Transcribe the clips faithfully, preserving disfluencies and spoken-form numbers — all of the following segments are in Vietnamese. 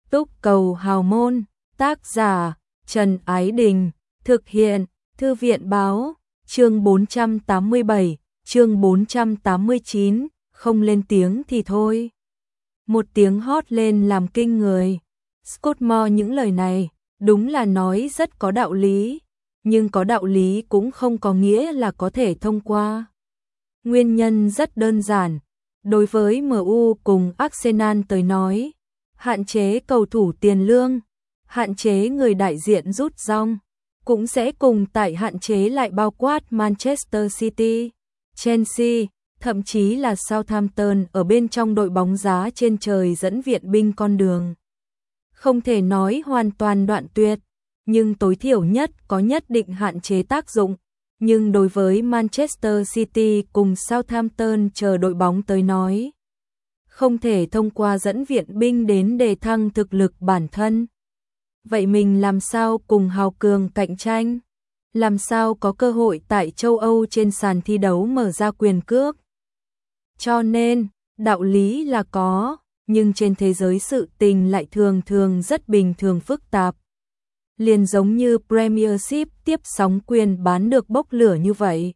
Túc Cầu Hào Môn, tác giả Trần Ái Đình, thực hiện Thư viện Báo, chương bốn trăm tám mươi bảy, chương bốn trăm tám mươi chín, không lên tiếng thì thôi. Một tiếng hót lên làm kinh người. Scudamore những lời này, đúng là nói rất có đạo lý, nhưng có đạo lý cũng không có nghĩa là có thể thông qua. Nguyên nhân rất đơn giản, đối với em u cùng Arsenal tới nói, hạn chế cầu thủ tiền lương, hạn chế người đại diện rút rong, cũng sẽ cùng tại hạn chế lại bao quát Manchester City, Chelsea, thậm chí là Southampton ở bên trong đội bóng giá trên trời dẫn viện binh con đường. Không thể nói hoàn toàn đoạn tuyệt, nhưng tối thiểu nhất có nhất định hạn chế tác dụng. Nhưng đối với Manchester City cùng Southampton chờ đội bóng tới nói, không thể thông qua dẫn viện binh đến đề thăng thực lực bản thân. Vậy mình làm sao cùng hào cường cạnh tranh? Làm sao có cơ hội tại châu Âu trên sàn thi đấu mở ra quyền cước? Cho nên, đạo lý là có, nhưng trên thế giới sự tình lại thường thường rất bình thường phức tạp. Liền giống như Premiership tiếp sóng quyền bán được bốc lửa như vậy.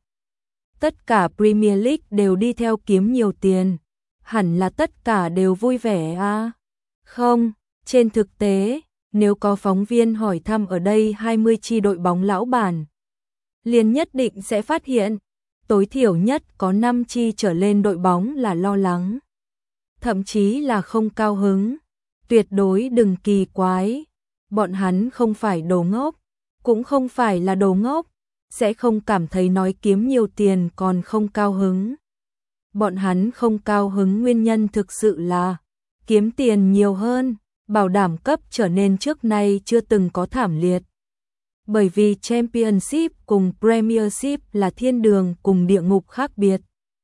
Tất cả Premier League đều đi theo kiếm nhiều tiền, hẳn là tất cả đều vui vẻ à? Không, trên thực tế, nếu có phóng viên hỏi thăm ở đây hai mươi chi đội bóng lão bản, liền nhất định sẽ phát hiện, tối thiểu nhất có năm chi trở lên đội bóng là lo lắng, thậm chí là không cao hứng. Tuyệt đối đừng kỳ quái, bọn hắn không phải đồ ngốc, cũng không phải là đồ ngốc, sẽ không cảm thấy nói kiếm nhiều tiền còn không cao hứng. Bọn hắn không cao hứng nguyên nhân thực sự là kiếm tiền nhiều hơn, bảo đảm cấp trở nên trước nay chưa từng có thảm liệt. Bởi vì Championship cùng Premiership là thiên đường cùng địa ngục khác biệt.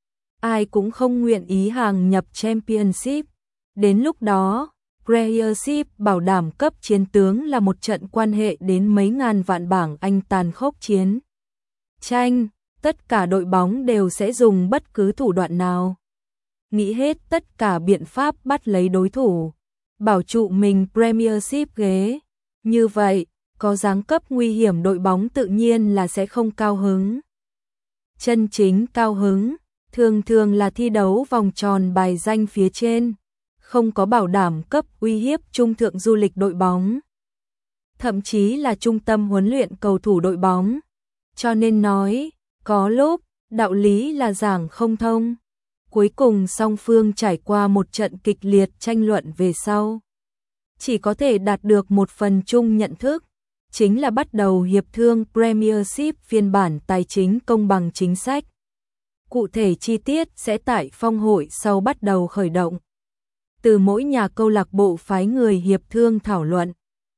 Ai cũng không nguyện ý hàng nhập Championship. Đến lúc đó, Premiership bảo đảm cấp chiến tướng là một trận quan hệ đến mấy ngàn vạn bảng Anh tàn khốc chiến tranh, tất cả đội bóng đều sẽ dùng bất cứ thủ đoạn nào, nghĩ hết tất cả biện pháp bắt lấy đối thủ, bảo trụ mình Premiership ghế. Như vậy, có giáng cấp nguy hiểm đội bóng tự nhiên là sẽ không cao hứng. Chân chính cao hứng, thường thường là thi đấu vòng tròn bài danh phía trên, không có bảo đảm cấp uy hiếp trung thượng du lịch đội bóng, thậm chí là trung tâm huấn luyện cầu thủ đội bóng. Cho nên nói, có lúc, đạo lý là giảng không thông. Cuối cùng song phương trải qua một trận kịch liệt tranh luận về sau, chỉ có thể đạt được một phần chung nhận thức, chính là bắt đầu hiệp thương Premiership phiên bản tài chính công bằng chính sách. Cụ thể chi tiết sẽ tại phong hội sau bắt đầu khởi động. Từ mỗi nhà câu lạc bộ phái người hiệp thương thảo luận.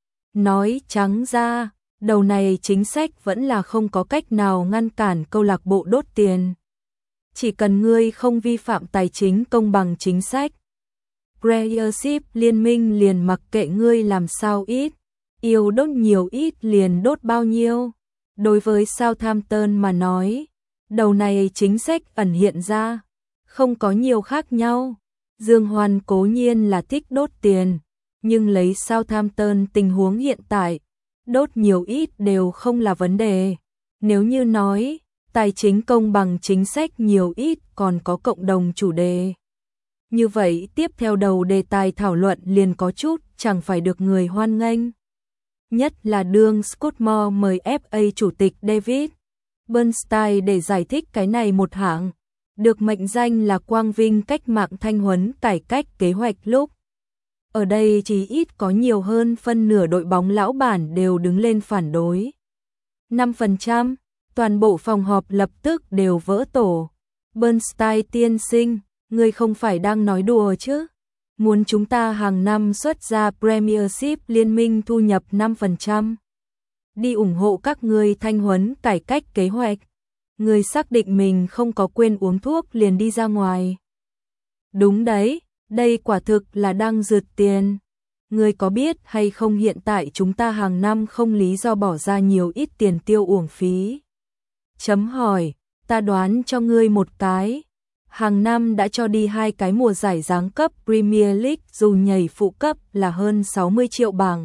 Nói trắng ra, đầu này chính sách vẫn là không có cách nào ngăn cản câu lạc bộ đốt tiền. Chỉ cần ngươi không vi phạm tài chính công bằng chính sách, Premiership liên minh liền mặc kệ ngươi làm sao ít, yêu đốt nhiều ít liền đốt bao nhiêu. Đối với Southampton mà nói, đầu này chính sách ẩn hiện ra, không có nhiều khác nhau. Dương Hoan cố nhiên là thích đốt tiền, nhưng lấy Southampton tình huống hiện tại, đốt nhiều ít đều không là vấn đề. Nếu như nói, tài chính công bằng chính sách nhiều ít còn có cộng đồng chủ đề. Như vậy tiếp theo đầu đề tài thảo luận liền có chút chẳng phải được người hoan nghênh. Nhất là đương Scudamore mời ép a chủ tịch David Bernstein để giải thích cái này một hạng, được mệnh danh là quang vinh cách mạng thanh huấn cải cách kế hoạch lúc. Ở đây chỉ ít có nhiều hơn phân nửa đội bóng lão bản đều đứng lên phản đối. năm phần trăm, toàn bộ phòng họp lập tức đều vỡ tổ. Bernstein tiên sinh, ngươi không phải đang nói đùa chứ? Muốn chúng ta hàng năm xuất ra Premiership liên minh thu nhập năm phần trăm. Đi ủng hộ các ngươi thanh huấn cải cách kế hoạch. Ngươi xác định mình không có quên uống thuốc liền đi ra ngoài. Đúng đấy, đây quả thực là đang rượt tiền. Ngươi có biết hay không hiện tại chúng ta hàng năm không lý do bỏ ra nhiều ít tiền tiêu uổng phí? Chấm hỏi, ta đoán cho ngươi một cái. Hàng năm đã cho đi hai cái mùa giải giáng cấp Premier League dù nhảy phụ cấp là hơn sáu mươi triệu bảng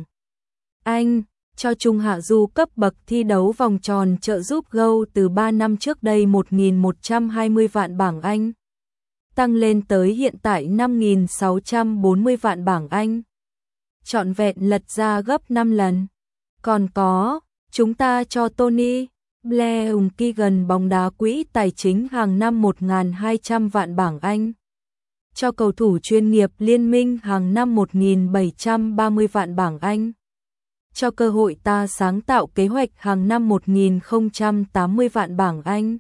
Anh, cho trung hạ du cấp bậc thi đấu vòng tròn trợ giúp Go từ ba năm trước đây một nghìn một trăm hai mươi vạn bảng Anh, tăng lên tới hiện tại năm nghìn sáu trăm bốn mươi vạn bảng Anh. Trọn vẹn lật ra gấp năm lần. Còn có, chúng ta cho Tony Blair Keegan bóng đá quỹ tài chính hàng năm một nghìn hai trăm vạn bảng Anh. Cho cầu thủ chuyên nghiệp liên minh hàng năm một nghìn bảy trăm ba mươi vạn bảng Anh. Cho cơ hội ta sáng tạo kế hoạch hàng năm một nghìn không trăm tám mươi vạn bảng Anh.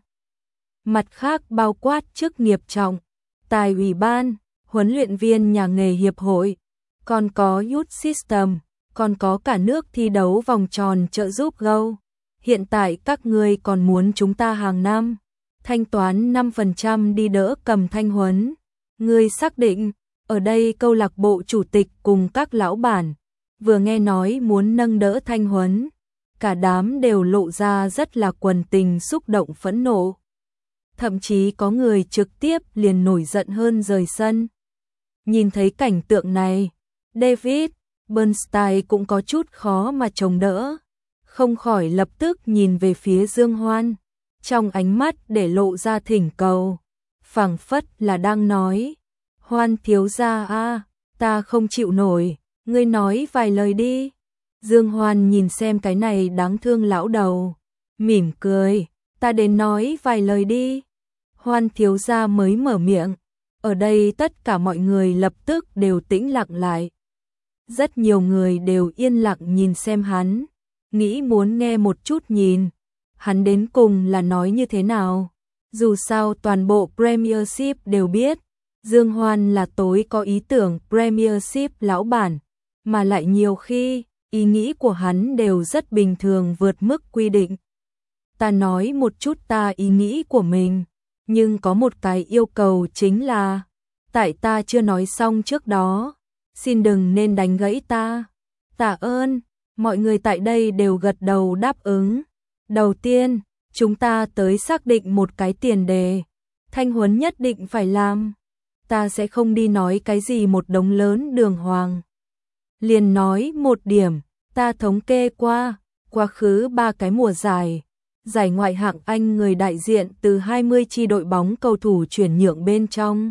Mặt khác bao quát chức nghiệp trọng, tài ủy ban, huấn luyện viên nhà nghề hiệp hội, còn có Youth System, còn có cả nước thi đấu vòng tròn trợ giúp Go. Hiện tại các ngươi còn muốn chúng ta hàng năm thanh toán năm phần trăm đi đỡ Cầm Thanh Huấn. Ngươi xác định, ở đây câu lạc bộ chủ tịch cùng các lão bản vừa nghe nói muốn nâng đỡ Thanh Huấn, cả đám đều lộ ra rất là quần tình xúc động phẫn nộ. Thậm chí có người trực tiếp liền nổi giận hơn rời sân. Nhìn thấy cảnh tượng này, David Bernstein cũng có chút khó mà chống đỡ, không khỏi lập tức nhìn về phía Dương Hoan, trong ánh mắt để lộ ra thỉnh cầu, phảng phất là đang nói: "Hoan thiếu gia a, ta không chịu nổi, ngươi nói vài lời đi." Dương Hoan nhìn xem cái này đáng thương lão đầu, mỉm cười: "Ta đến nói vài lời đi." Hoan thiếu gia mới mở miệng, ở đây tất cả mọi người lập tức đều tĩnh lặng lại. Rất nhiều người đều yên lặng nhìn xem hắn, nghĩ muốn nghe một chút nhìn hắn đến cùng là nói như thế nào. Dù sao toàn bộ Premiership đều biết, Dương Hoan là tối có ý tưởng Premiership lão bản, mà lại nhiều khi ý nghĩ của hắn đều rất bình thường vượt mức quy định. Ta nói một chút ta ý nghĩ của mình, nhưng có một cái yêu cầu chính là, tại ta chưa nói xong trước đó, xin đừng nên đánh gãy ta. Tạ ơn. Mọi người tại đây đều gật đầu đáp ứng. Đầu tiên, chúng ta tới xác định một cái tiền đề. Thanh Huấn nhất định phải làm. Ta sẽ không đi nói cái gì một đống lớn đường hoàng. Liền nói một điểm, ta thống kê qua, quá khứ ba cái mùa giải. Giải ngoại hạng Anh người đại diện từ hai mươi chi đội bóng cầu thủ chuyển nhượng bên trong.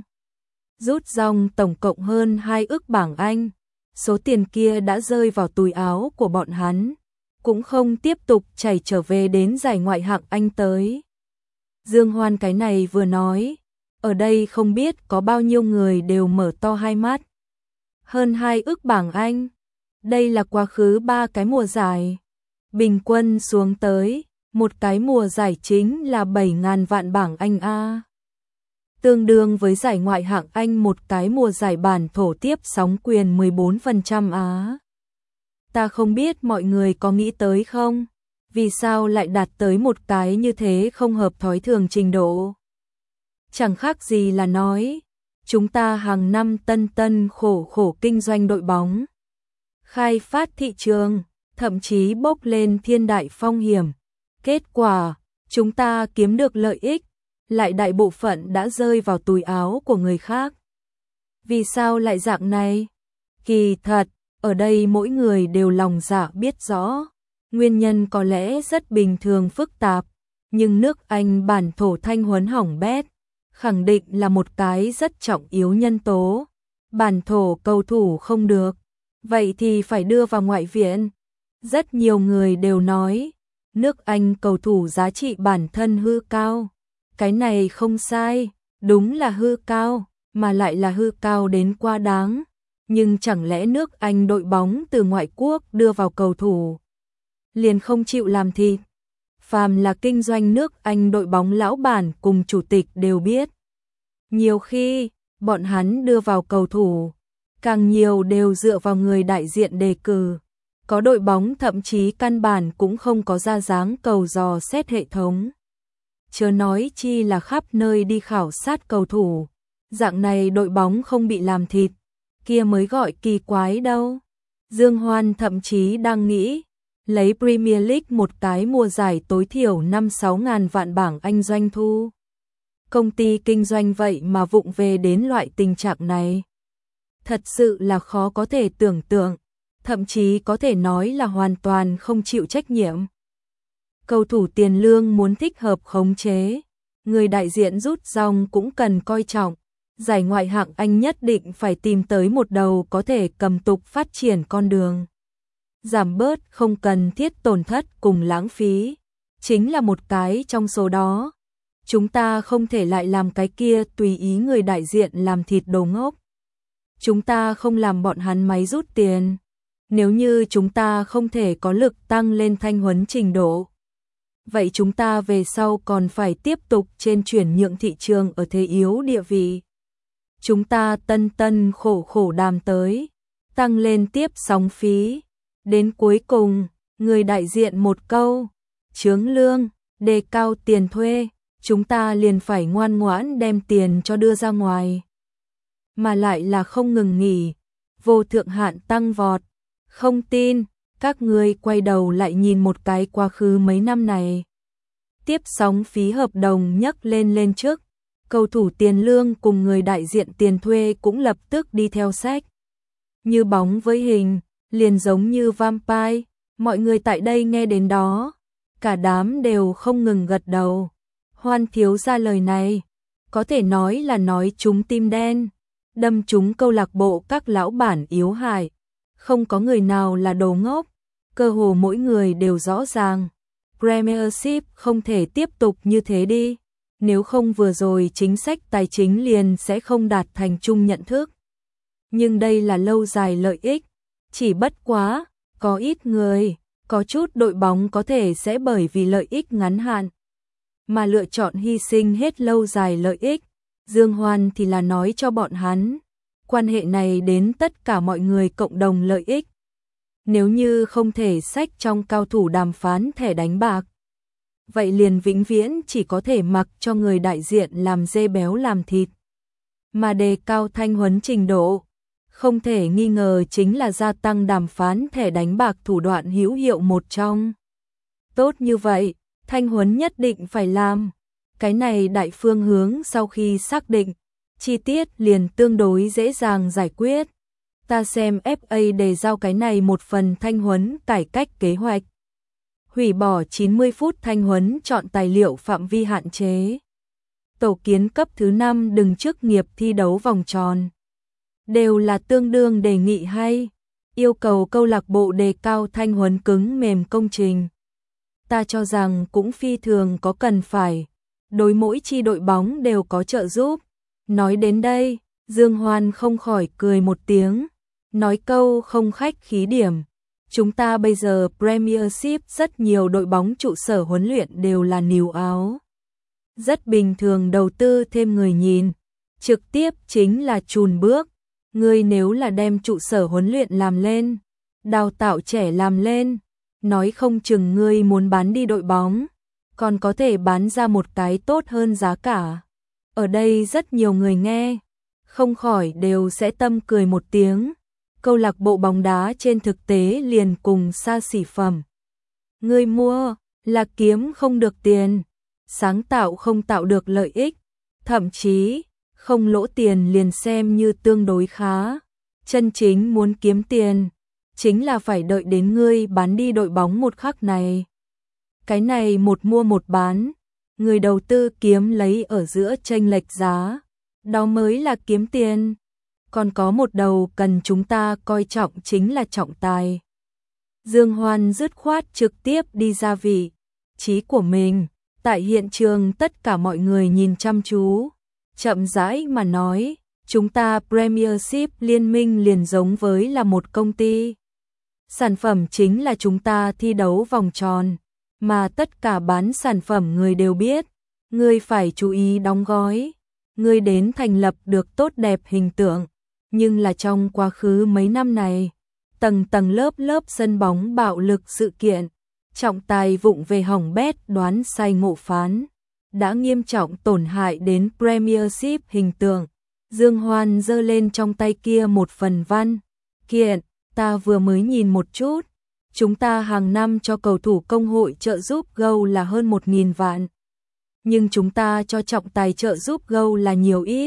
Rút dòng tổng cộng hơn hai ức bảng Anh. Số tiền kia đã rơi vào túi áo của bọn hắn, cũng không tiếp tục chảy trở về đến giải ngoại hạng Anh tới. Dương Hoan cái này vừa nói, ở đây không biết có bao nhiêu người đều mở to hai mắt. Hơn hai ức bảng Anh, đây là quá khứ ba cái mùa giải. Bình quân xuống tới, một cái mùa giải chính là bảy nghìn vạn bảng Anh A. Tương đương với giải ngoại hạng Anh một cái mùa giải bản thổ tiếp sóng quyền mười bốn phần trăm Á. Ta không biết mọi người có nghĩ tới không? Vì sao lại đạt tới một cái như thế không hợp thói thường trình độ? Chẳng khác gì là nói, chúng ta hàng năm tân tân khổ khổ kinh doanh đội bóng, khai phát thị trường, thậm chí bốc lên thiên đại phong hiểm. Kết quả, chúng ta kiếm được lợi ích, lại đại bộ phận đã rơi vào túi áo của người khác. Vì sao lại dạng này? Kỳ thật, ở đây mỗi người đều lòng dạ biết rõ. Nguyên nhân có lẽ rất bình thường phức tạp, nhưng nước Anh bản thổ Thanh Huấn hỏng bét, khẳng định là một cái rất trọng yếu nhân tố. Bản thổ cầu thủ không được, vậy thì phải đưa vào ngoại viện. Rất nhiều người đều nói, nước Anh cầu thủ giá trị bản thân hư cao. Cái này không sai, đúng là hư cao, mà lại là hư cao đến quá đáng. Nhưng chẳng lẽ nước Anh đội bóng từ ngoại quốc đưa vào cầu thủ liền không chịu làm thịt? Phàm là kinh doanh nước Anh đội bóng lão bản cùng chủ tịch đều biết. Nhiều khi, bọn hắn đưa vào cầu thủ, càng nhiều đều dựa vào người đại diện đề cử. Có đội bóng thậm chí căn bản cũng không có ra dáng cầu dò xét hệ thống. Chớ nói chi là khắp nơi đi khảo sát cầu thủ. Dạng này đội bóng không bị làm thịt, kia mới gọi kỳ quái đâu. Dương Hoan thậm chí đang nghĩ, lấy Premier League một cái mùa giải tối thiểu năm sáu ngàn vạn bảng Anh doanh thu. Công ty kinh doanh vậy mà vụng về đến loại tình trạng này. Thật sự là khó có thể tưởng tượng, thậm chí có thể nói là hoàn toàn không chịu trách nhiệm. Cầu thủ tiền lương muốn thích hợp khống chế, người đại diện rút dòng cũng cần coi trọng. Giải ngoại hạng Anh nhất định phải tìm tới một đầu có thể cầm tục phát triển con đường. Giảm bớt không cần thiết tổn thất cùng lãng phí, chính là một cái trong số đó. Chúng ta không thể lại làm cái kia tùy ý người đại diện làm thịt đồ ngốc. Chúng ta không làm bọn hắn máy rút tiền. Nếu như chúng ta không thể có lực tăng lên thanh huấn trình độ, vậy chúng ta về sau còn phải tiếp tục trên chuyển nhượng thị trường ở thế yếu địa vị. Chúng ta tân tân khổ khổ đàm tới, tăng lên tiếp sóng phí. Đến cuối cùng, người đại diện một câu, chướng lương, đề cao tiền thuê, chúng ta liền phải ngoan ngoãn đem tiền cho đưa ra ngoài. Mà lại là không ngừng nghỉ, vô thượng hạn tăng vọt. Không tin, các ngươi quay đầu lại nhìn một cái quá khứ mấy năm này. Tiếp sóng phí hợp đồng nhấc lên lên trước, cầu thủ tiền lương cùng người đại diện tiền thuê cũng lập tức đi theo sách. Như bóng với hình, liền giống như vampire, mọi người tại đây nghe đến đó, cả đám đều không ngừng gật đầu. Hoan thiếu ra lời này, có thể nói là nói trúng tim đen, đâm trúng câu lạc bộ các lão bản yếu hại. Không có người nào là đồ ngốc, cơ hồ mỗi người đều rõ ràng. Premiership không thể tiếp tục như thế đi, nếu không vừa rồi chính sách tài chính liền sẽ không đạt thành chung nhận thức. Nhưng đây là lâu dài lợi ích, chỉ bất quá, có ít người, có chút đội bóng có thể sẽ bởi vì lợi ích ngắn hạn, mà lựa chọn hy sinh hết lâu dài lợi ích. Dương Hoan thì là nói cho bọn hắn, quan hệ này đến tất cả mọi người cộng đồng lợi ích. Nếu như không thể xách trong cao thủ đàm phán thẻ đánh bạc, vậy liền vĩnh viễn chỉ có thể mặc cho người đại diện làm dê béo làm thịt. Mà đề cao thanh huấn trình độ, không thể nghi ngờ chính là gia tăng đàm phán thẻ đánh bạc thủ đoạn hữu hiệu một trong. Tốt như vậy, thanh huấn nhất định phải làm. Cái này đại phương hướng sau khi xác định, chi tiết liền tương đối dễ dàng giải quyết. Ta xem ép a đề giao cái này một phần thanh huấn cải cách kế hoạch. Hủy bỏ chín mươi phút thanh huấn chọn tài liệu phạm vi hạn chế. Tổ kiến cấp thứ năm đừng chức nghiệp thi đấu vòng tròn. Đều là tương đương đề nghị hay. Yêu cầu câu lạc bộ đề cao thanh huấn cứng mềm công trình. Ta cho rằng cũng phi thường có cần phải. Đối mỗi chi đội bóng đều có trợ giúp. Nói đến đây, Dương Hoan không khỏi cười một tiếng. Nói câu không khách khí điểm. Chúng ta bây giờ Premiership rất nhiều đội bóng trụ sở huấn luyện đều là níu áo. Rất bình thường đầu tư thêm người nhìn. Trực tiếp chính là chùn bước. Ngươi nếu là đem trụ sở huấn luyện làm lên, đào tạo trẻ làm lên, nói không chừng ngươi muốn bán đi đội bóng, còn có thể bán ra một cái tốt hơn giá cả. Ở đây rất nhiều người nghe, không khỏi đều sẽ tâm cười một tiếng. Câu lạc bộ bóng đá trên thực tế liền cùng xa xỉ phẩm. Ngươi mua là kiếm không được tiền, sáng tạo không tạo được lợi ích, thậm chí không lỗ tiền liền xem như tương đối khá. Chân chính muốn kiếm tiền, chính là phải đợi đến ngươi bán đi đội bóng một khắc này. Cái này một mua một bán, người đầu tư kiếm lấy ở giữa chênh lệch giá, đó mới là kiếm tiền. Còn có một đầu cần chúng ta coi trọng chính là trọng tài. Dương Hoan dứt khoát trực tiếp đi ra vị trí của mình, tại hiện trường tất cả mọi người nhìn chăm chú, chậm rãi mà nói, chúng ta Premiership liên minh liền giống với là một công ty. Sản phẩm chính là chúng ta thi đấu vòng tròn, mà tất cả bán sản phẩm người đều biết, người phải chú ý đóng gói, người đến thành lập được tốt đẹp hình tượng. Nhưng là trong quá khứ mấy năm này, tầng tầng lớp lớp sân bóng bạo lực sự kiện, trọng tài vụng về hỏng bét đoán sai ngộ phán, đã nghiêm trọng tổn hại đến Premiership hình tượng. Dương Hoan giơ lên trong tay kia một phần văn kiện, ta vừa mới nhìn một chút, chúng ta hàng năm cho cầu thủ công hội trợ giúp gâu là hơn một nghìn vạn. nhưng chúng ta cho trọng tài trợ giúp Go là nhiều ít.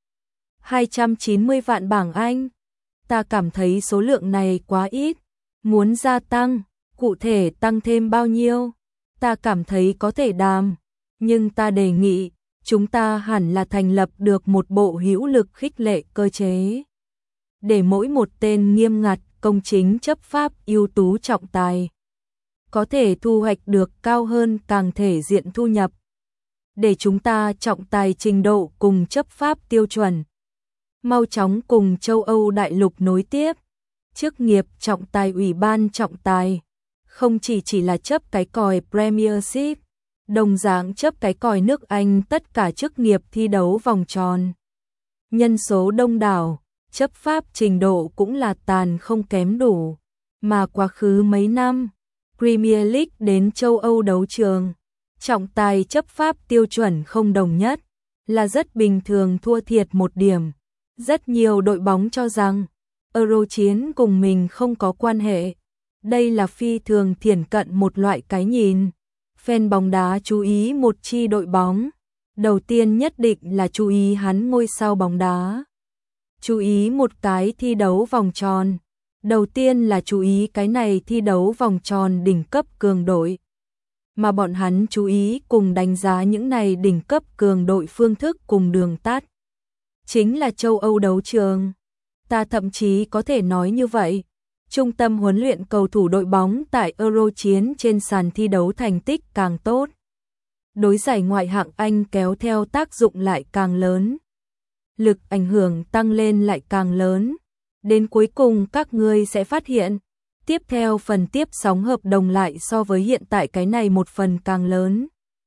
hai trăm chín mươi vạn bảng Anh. Ta cảm thấy số lượng này quá ít. Muốn gia tăng, cụ thể tăng thêm bao nhiêu? Ta cảm thấy có thể đàm, nhưng ta đề nghị chúng ta hẳn là thành lập được một bộ hữu lực khích lệ cơ chế. Để mỗi một tên nghiêm ngặt, công chính chấp pháp ưu tú trọng tài có thể thu hoạch được cao hơn càng thể diện thu nhập. Để chúng ta trọng tài trình độ cùng chấp pháp tiêu chuẩn. Mau chóng cùng châu Âu đại lục nối tiếp. Chức nghiệp trọng tài ủy ban trọng tài không chỉ chỉ là chấp cái còi Premiership, đồng dạng chấp cái còi nước Anh tất cả chức nghiệp thi đấu vòng tròn. Nhân số đông đảo, chấp pháp trình độ cũng là tàn không kém đủ, mà quá khứ mấy năm, Premier League đến châu Âu đấu trường, trọng tài chấp pháp tiêu chuẩn không đồng nhất, là rất bình thường thua thiệt một điểm. Rất nhiều đội bóng cho rằng Euro chiến cùng mình không có quan hệ. Đây là phi thường thiển cận một loại cái nhìn. Fan bóng đá chú ý một chi đội bóng, đầu tiên nhất định là chú ý hắn ngôi sao bóng đá. Chú ý một cái thi đấu vòng tròn, đầu tiên là chú ý cái này thi đấu vòng tròn đỉnh cấp cường đội. Mà bọn hắn chú ý cùng đánh giá những này đỉnh cấp cường đội phương thức cùng đường tắt. Chính là châu Âu đấu trường. Ta thậm chí có thể nói như vậy. Trung tâm huấn luyện cầu thủ đội bóng tại Euro chiến trên sàn thi đấu thành tích càng tốt. Đối giải ngoại hạng Anh kéo theo tác dụng lại càng lớn. Lực ảnh hưởng tăng lên lại càng lớn. Đến cuối cùng các ngươi sẽ phát hiện, tiếp theo phần tiếp sóng hợp đồng lại so với hiện tại cái này một phần càng lớn.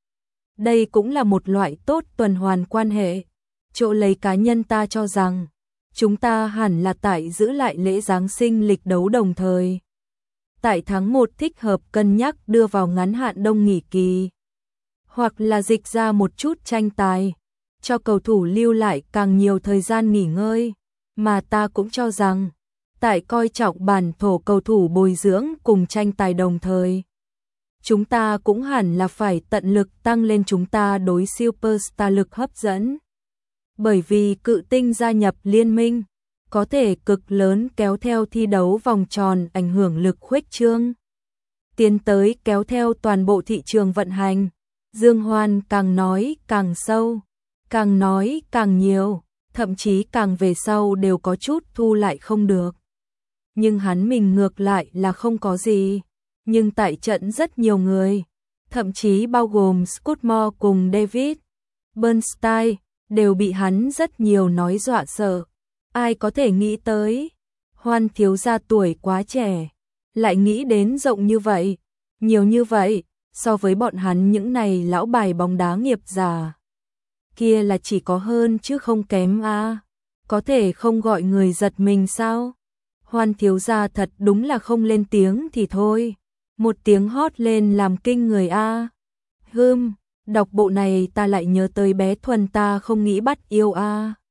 Đây cũng là một loại tốt tuần hoàn quan hệ. Chỗ lấy cá nhân ta cho rằng, chúng ta hẳn là tại giữ lại lễ Giáng sinh lịch đấu đồng thời. Tại tháng một thích hợp cân nhắc đưa vào ngắn hạn đông nghỉ kỳ. Hoặc là dịch ra một chút tranh tài, cho cầu thủ lưu lại càng nhiều thời gian nghỉ ngơi. Mà ta cũng cho rằng, tại coi trọng bản thổ cầu thủ bồi dưỡng cùng tranh tài đồng thời. Chúng ta cũng hẳn là phải tận lực tăng lên chúng ta đối superstar lực hấp dẫn. Bởi vì cự tinh gia nhập liên minh, có thể cực lớn kéo theo thi đấu vòng tròn ảnh hưởng lực khuếch trương. Tiến tới kéo theo toàn bộ thị trường vận hành. Dương Hoan càng nói càng sâu, càng nói càng nhiều, thậm chí càng về sau đều có chút thu lại không được. Nhưng hắn mình ngược lại là không có gì. Nhưng tại trận rất nhiều người, thậm chí bao gồm Scudmore cùng David Bernstein, đều bị hắn rất nhiều nói dọa sợ. Ai có thể nghĩ tới, Hoan thiếu gia tuổi quá trẻ, lại nghĩ đến rộng như vậy, nhiều như vậy, so với bọn hắn những này lão bài bóng đá nghiệp già. Kia là chỉ có hơn chứ không kém a. À. Có thể không gọi người giật mình sao? Hoan thiếu gia thật đúng là không lên tiếng thì thôi. Một tiếng hót lên làm kinh người a. À. Hừm, đọc bộ này ta lại nhớ tới bé Thuần ta không nghĩ bắt yêu a. À.